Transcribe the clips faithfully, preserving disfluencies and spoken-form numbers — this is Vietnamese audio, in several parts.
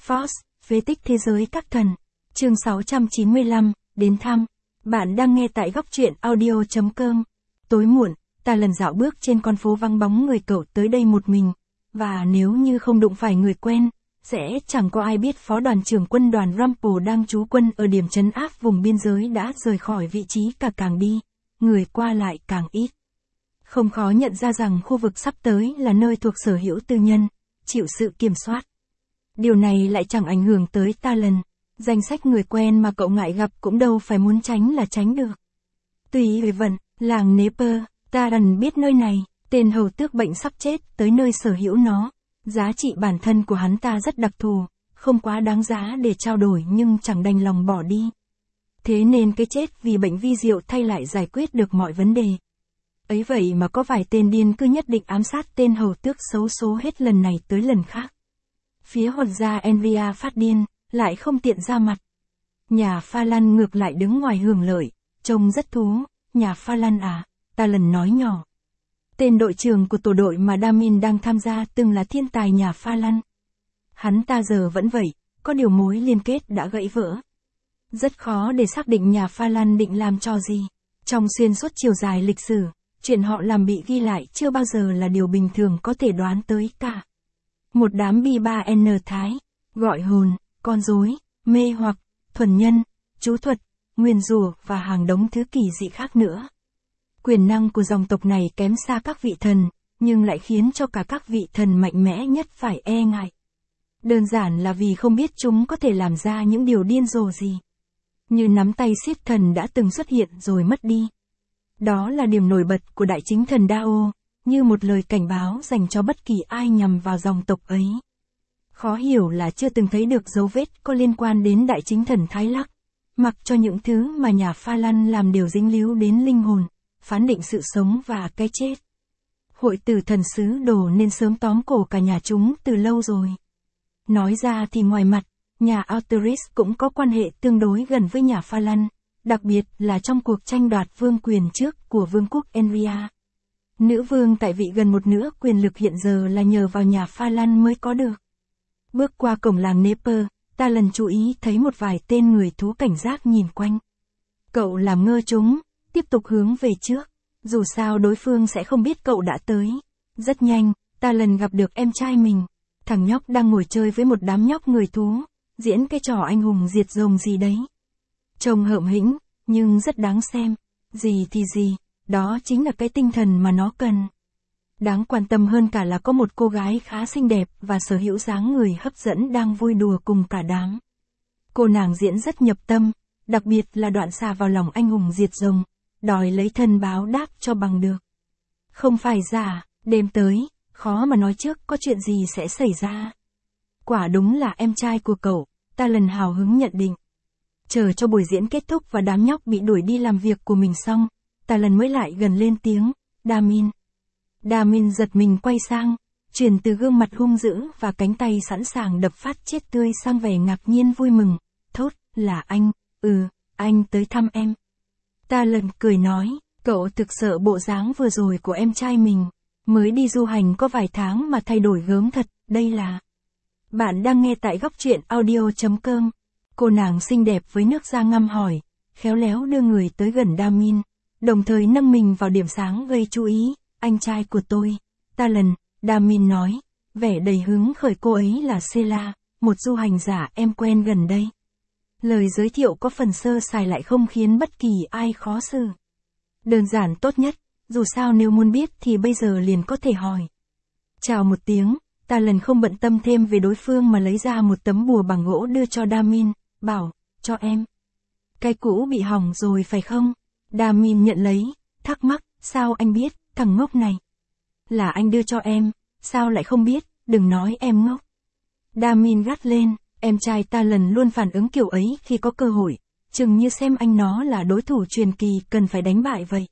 Force, phế tích thế giới các thần. Chương sáu trăm chín mươi lăm, đến thăm. Bạn đang nghe tại góc truyện audio chấm com. Tối muộn, ta lần dạo bước trên con phố vắng bóng người cậu tới đây một mình. Và nếu như không đụng phải người quen, sẽ chẳng có ai biết phó đoàn trưởng quân đoàn Rumple đang trú quân ở điểm trấn áp vùng biên giới đã rời khỏi vị trí, cả càng đi, người qua lại càng ít. Không khó nhận ra rằng khu vực sắp tới là nơi thuộc sở hữu tư nhân, chịu sự kiểm soát. Điều này lại chẳng ảnh hưởng tới ta lần. Danh sách người quen mà cậu ngại gặp cũng đâu phải muốn tránh là tránh được. Tùy về vận, làng Nepper, ta lần biết nơi này, tên hầu tước bệnh sắp chết tới nơi sở hữu nó. Giá trị bản thân của hắn ta rất đặc thù, không quá đáng giá để trao đổi nhưng chẳng đành lòng bỏ đi. Thế nên cái chết vì bệnh vi diệu thay lại giải quyết được mọi vấn đề. Ấy vậy mà có vài tên điên cứ nhất định ám sát tên hầu tước xấu số hết lần này tới lần khác. Phía hoàng gia Envia phát điên, lại không tiện ra mặt. Nhà Pha Lan ngược lại đứng ngoài hưởng lợi, trông rất thú. Nhà Pha Lan à, ta lần nói nhỏ. Tên đội trưởng của tổ đội mà Damin đang tham gia từng là thiên tài nhà Pha Lan. Hắn ta giờ vẫn vậy, có điều mối liên kết đã gãy vỡ. Rất khó để xác định nhà Pha Lan định làm trò gì. Trong xuyên suốt chiều dài lịch sử, chuyện họ làm bị ghi lại chưa bao giờ là điều bình thường có thể đoán tới cả. Một đám bi ba N Thái, gọi hồn, con rối, mê hoặc, thuần nhân, chú thuật, nguyền rủa và hàng đống thứ kỳ dị khác nữa. Quyền năng của dòng tộc này kém xa các vị thần, nhưng lại khiến cho cả các vị thần mạnh mẽ nhất phải e ngại. Đơn giản là vì không biết chúng có thể làm ra những điều điên rồ gì. Như nắm tay siết thần đã từng xuất hiện rồi mất đi. Đó là điểm nổi bật của đại chính thần Dao, như một lời cảnh báo dành cho bất kỳ ai nhằm vào dòng tộc ấy. Khó hiểu là chưa từng thấy được dấu vết có liên quan đến đại chính thần Thái Lắc, mặc cho những thứ mà nhà Pha Lan làm đều dính líu đến linh hồn, phán định sự sống và cái chết. Hội tử thần sứ đồ nên sớm tóm cổ cả nhà chúng từ lâu rồi. Nói ra thì ngoài mặt, nhà Alteris cũng có quan hệ tương đối gần với nhà Pha Lan, đặc biệt là trong cuộc tranh đoạt vương quyền trước của vương quốc Envia. Nữ vương tại vị gần một nửa quyền lực hiện giờ là nhờ vào nhà Pha Lan mới có được. Bước qua cổng làng Nepper, ta lần chú ý thấy một vài tên người thú cảnh giác nhìn quanh. Cậu làm ngơ chúng, tiếp tục hướng về trước, dù sao đối phương sẽ không biết cậu đã tới. Rất nhanh, ta lần gặp được em trai mình, thằng nhóc đang ngồi chơi với một đám nhóc người thú, diễn cái trò anh hùng diệt rồng gì đấy. Trông hợm hĩnh, nhưng rất đáng xem. Gì thì gì, đó chính là cái tinh thần mà nó cần. Đáng quan tâm hơn cả là có một cô gái khá xinh đẹp và sở hữu dáng người hấp dẫn đang vui đùa cùng cả đám. Cô nàng diễn rất nhập tâm, đặc biệt là đoạn xà vào lòng anh hùng diệt rồng, đòi lấy thân báo đáp cho bằng được. Không phải giả, đêm tới, khó mà nói trước có chuyện gì sẽ xảy ra. Quả đúng là em trai của cậu, ta lần hào hứng nhận định. Chờ cho buổi diễn kết thúc và đám nhóc bị đuổi đi làm việc của mình xong, ta lần mới lại gần lên tiếng, Damin. Damin giật mình quay sang, chuyển từ gương mặt hung dữ và cánh tay sẵn sàng đập phát chết tươi sang vẻ ngạc nhiên vui mừng, thốt, là anh, ừ, anh tới thăm em. Ta lần cười nói, cậu thực sợ bộ dáng vừa rồi của em trai mình, mới đi du hành có vài tháng mà thay đổi gớm thật, đây là... Bạn đang nghe tại góc truyện audio chấm com. Cô nàng xinh đẹp với nước da ngăm hỏi, khéo léo đưa người tới gần Damin, đồng thời nâng mình vào điểm sáng gây chú ý, anh trai của tôi. Ta lần, Damin nói, vẻ đầy hứng khởi cô ấy là Sela, một du hành giả em quen gần đây. Lời giới thiệu có phần sơ sài lại không khiến bất kỳ ai khó xử. Đơn giản tốt nhất, dù sao nếu muốn biết thì bây giờ liền có thể hỏi. Chào một tiếng, ta lần không bận tâm thêm về đối phương mà lấy ra một tấm bùa bằng gỗ đưa cho Damin, bảo, cho em. Cái cũ bị hỏng rồi phải không? Damin nhận lấy, thắc mắc, sao anh biết, thằng ngốc này? Là anh đưa cho em, sao lại không biết, đừng nói em ngốc. Damin gắt lên, em trai ta lần luôn phản ứng kiểu ấy khi có cơ hội, chừng như xem anh nó là đối thủ truyền kỳ cần phải đánh bại vậy.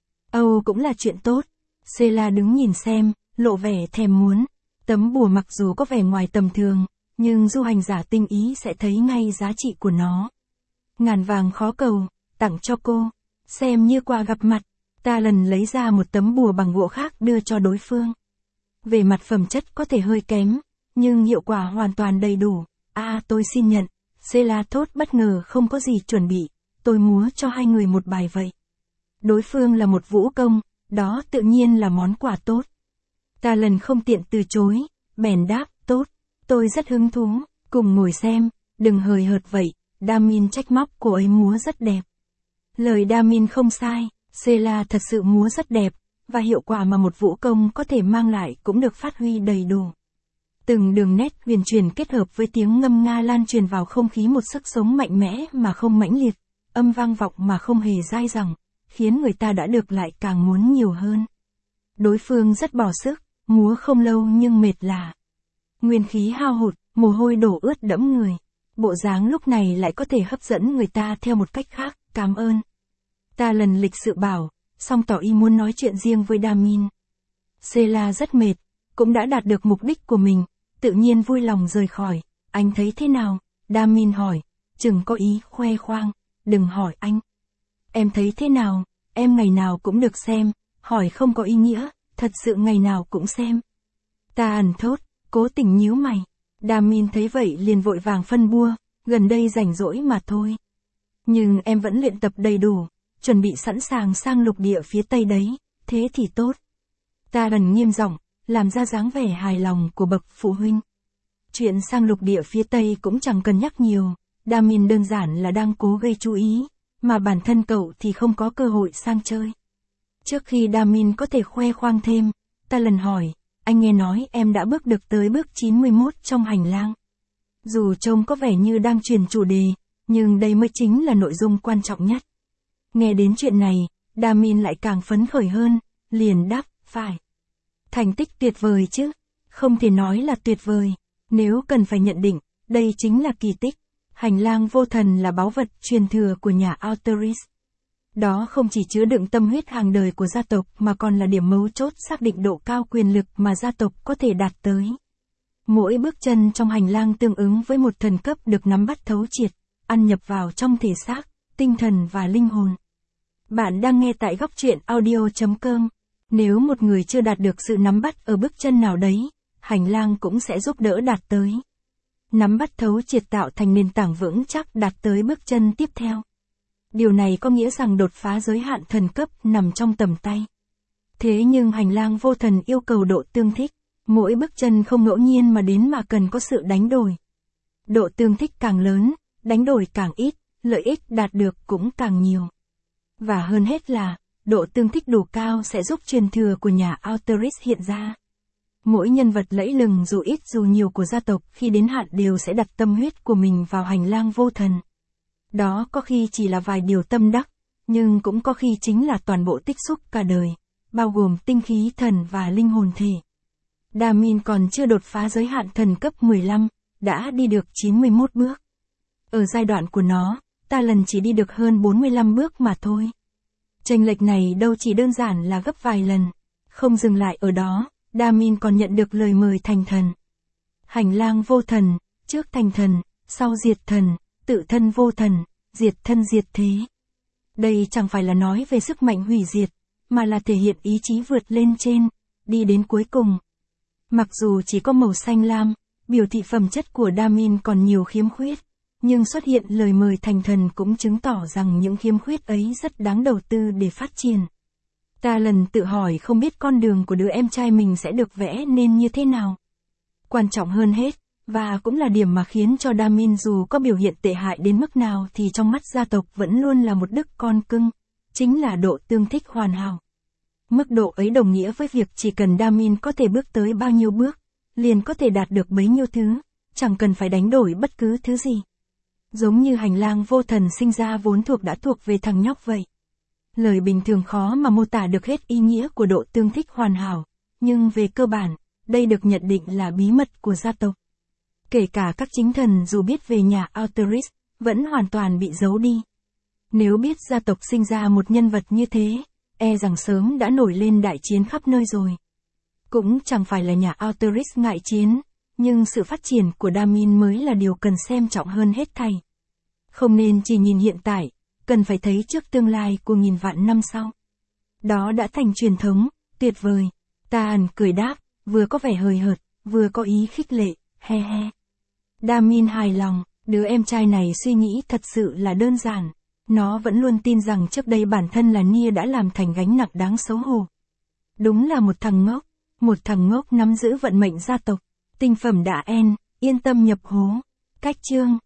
Âu cũng là chuyện tốt. Sela đứng nhìn xem, lộ vẻ thèm muốn. Tấm bùa mặc dù có vẻ ngoài tầm thường, nhưng du hành giả tinh ý sẽ thấy ngay giá trị của nó. Ngàn vàng khó cầu, tặng cho cô, xem như quà gặp mặt. Ta lần lấy ra một tấm bùa bằng gỗ khác đưa cho đối phương. Về mặt phẩm chất có thể hơi kém, nhưng hiệu quả hoàn toàn đầy đủ, À tôi xin nhận. Sela thốt bất ngờ không có gì chuẩn bị, tôi múa cho hai người một bài vậy. Đối phương là một vũ công, đó tự nhiên là món quà tốt. Ta lần không tiện từ chối, bèn đáp, tốt, tôi rất hứng thú, cùng ngồi xem, đừng hời hợt vậy, Damin trách móc cô ấy múa rất đẹp. Lời Damin không sai, Sela thật sự múa rất đẹp, và hiệu quả mà một vũ công có thể mang lại cũng được phát huy đầy đủ. Từng đường nét huyền chuyển kết hợp với tiếng ngâm nga lan truyền vào không khí một sức sống mạnh mẽ mà không mãnh liệt, âm vang vọng mà không hề dai dẳng, khiến người ta đã được lại càng muốn nhiều hơn. Đối phương rất bỏ sức, múa không lâu nhưng mệt lả. Nguyên khí hao hụt, mồ hôi đổ ướt đẫm người. Bộ dáng lúc này lại có thể hấp dẫn người ta theo một cách khác, cảm ơn. Ta lần lịch sự bảo, song tỏ ý muốn nói chuyện riêng với Damin. Sela rất mệt, cũng đã đạt được mục đích của mình, tự nhiên vui lòng rời khỏi. Anh thấy thế nào? Damin hỏi, chừng có ý khoe khoang, đừng hỏi anh. Em thấy thế nào? Em ngày nào cũng được xem, hỏi không có ý nghĩa, thật sự ngày nào cũng xem. Ta ẩn thốt, cố tình nhíu mày. Damin thấy vậy liền vội vàng phân bua, gần đây rảnh rỗi mà thôi. Nhưng em vẫn luyện tập đầy đủ, chuẩn bị sẵn sàng sang lục địa phía Tây đấy, thế thì tốt. Ta gần nghiêm giọng, làm ra dáng vẻ hài lòng của bậc phụ huynh. Chuyện sang lục địa phía Tây cũng chẳng cần nhắc nhiều, Damin đơn giản là đang cố gây chú ý, mà bản thân cậu thì không có cơ hội sang chơi. Trước khi Damin có thể khoe khoang thêm, ta lần hỏi, anh nghe nói em đã bước được tới bước chín mươi mốt trong hành lang. Dù trông có vẻ như đang truyền chủ đề, nhưng đây mới chính là nội dung quan trọng nhất. Nghe đến chuyện này, Damin lại càng phấn khởi hơn, liền đáp, phải. Thành tích tuyệt vời chứ, không thể nói là tuyệt vời, nếu cần phải nhận định, đây chính là kỳ tích. Hành lang vô thần là báu vật truyền thừa của nhà Alteris. Đó không chỉ chứa đựng tâm huyết hàng đời của gia tộc mà còn là điểm mấu chốt xác định độ cao quyền lực mà gia tộc có thể đạt tới. Mỗi bước chân trong hành lang tương ứng với một thần cấp được nắm bắt thấu triệt, ăn nhập vào trong thể xác, tinh thần và linh hồn. Bạn đang nghe tại góc truyện audio chấm com. Nếu một người chưa đạt được sự nắm bắt ở bước chân nào đấy, hành lang cũng sẽ giúp đỡ đạt tới. Nắm bắt thấu triệt tạo thành nền tảng vững chắc đạt tới bước chân tiếp theo. Điều này có nghĩa rằng đột phá giới hạn thần cấp nằm trong tầm tay. Thế nhưng hành lang vô thần yêu cầu độ tương thích, mỗi bước chân không ngẫu nhiên mà đến mà cần có sự đánh đổi. Độ tương thích càng lớn, đánh đổi càng ít, lợi ích đạt được cũng càng nhiều. Và hơn hết là, độ tương thích đủ cao sẽ giúp truyền thừa của nhà Alteris hiện ra. Mỗi nhân vật lẫy lừng dù ít dù nhiều của gia tộc khi đến hạn đều sẽ đặt tâm huyết của mình vào hành lang vô thần. Đó có khi chỉ là vài điều tâm đắc, nhưng cũng có khi chính là toàn bộ tích xúc cả đời, bao gồm tinh khí thần và linh hồn thể. Damin còn chưa đột phá giới hạn thần cấp mười lăm, đã đi được chín mươi mốt bước. Ở giai đoạn của nó, ta lần chỉ đi được hơn bốn mươi lăm bước mà thôi. Chênh lệch này đâu chỉ đơn giản là gấp vài lần. Không dừng lại ở đó, Damin còn nhận được lời mời thành thần. Hành lang vô thần, trước thành thần, sau diệt thần, tự thân vô thần, diệt thân diệt thế. Đây chẳng phải là nói về sức mạnh hủy diệt, mà là thể hiện ý chí vượt lên trên, đi đến cuối cùng. Mặc dù chỉ có màu xanh lam, biểu thị phẩm chất của Damin còn nhiều khiếm khuyết, nhưng xuất hiện lời mời thành thần cũng chứng tỏ rằng những khiếm khuyết ấy rất đáng đầu tư để phát triển. Ta lần tự hỏi không biết con đường của đứa em trai mình sẽ được vẽ nên như thế nào. Quan trọng hơn hết, và cũng là điểm mà khiến cho Damin dù có biểu hiện tệ hại đến mức nào thì trong mắt gia tộc vẫn luôn là một đức con cưng, chính là độ tương thích hoàn hảo. Mức độ ấy đồng nghĩa với việc chỉ cần Damin có thể bước tới bao nhiêu bước, liền có thể đạt được bấy nhiêu thứ, chẳng cần phải đánh đổi bất cứ thứ gì. Giống như hành lang vô thần sinh ra vốn thuộc đã thuộc về thằng nhóc vậy. Lời bình thường khó mà mô tả được hết ý nghĩa của độ tương thích hoàn hảo, nhưng về cơ bản, đây được nhận định là bí mật của gia tộc. Kể cả các chính thần dù biết về nhà Alteris, vẫn hoàn toàn bị giấu đi. Nếu biết gia tộc sinh ra một nhân vật như thế, e rằng sớm đã nổi lên đại chiến khắp nơi rồi. Cũng chẳng phải là nhà Alteris ngại chiến, nhưng sự phát triển của Damin mới là điều cần xem trọng hơn hết thảy. Không nên chỉ nhìn hiện tại, cần phải thấy trước tương lai của nghìn vạn năm sau. Đó đã thành truyền thống, tuyệt vời. Ta ẩn cười đáp, vừa có vẻ hời hợt, vừa có ý khích lệ, he he. Damin hài lòng, đứa em trai này suy nghĩ thật sự là đơn giản. Nó vẫn luôn tin rằng trước đây bản thân là Nia đã làm thành gánh nặng đáng xấu hổ. Đúng là một thằng ngốc, một thằng ngốc nắm giữ vận mệnh gia tộc. Tinh phẩm đã en, yên tâm nhập hố. Cách chương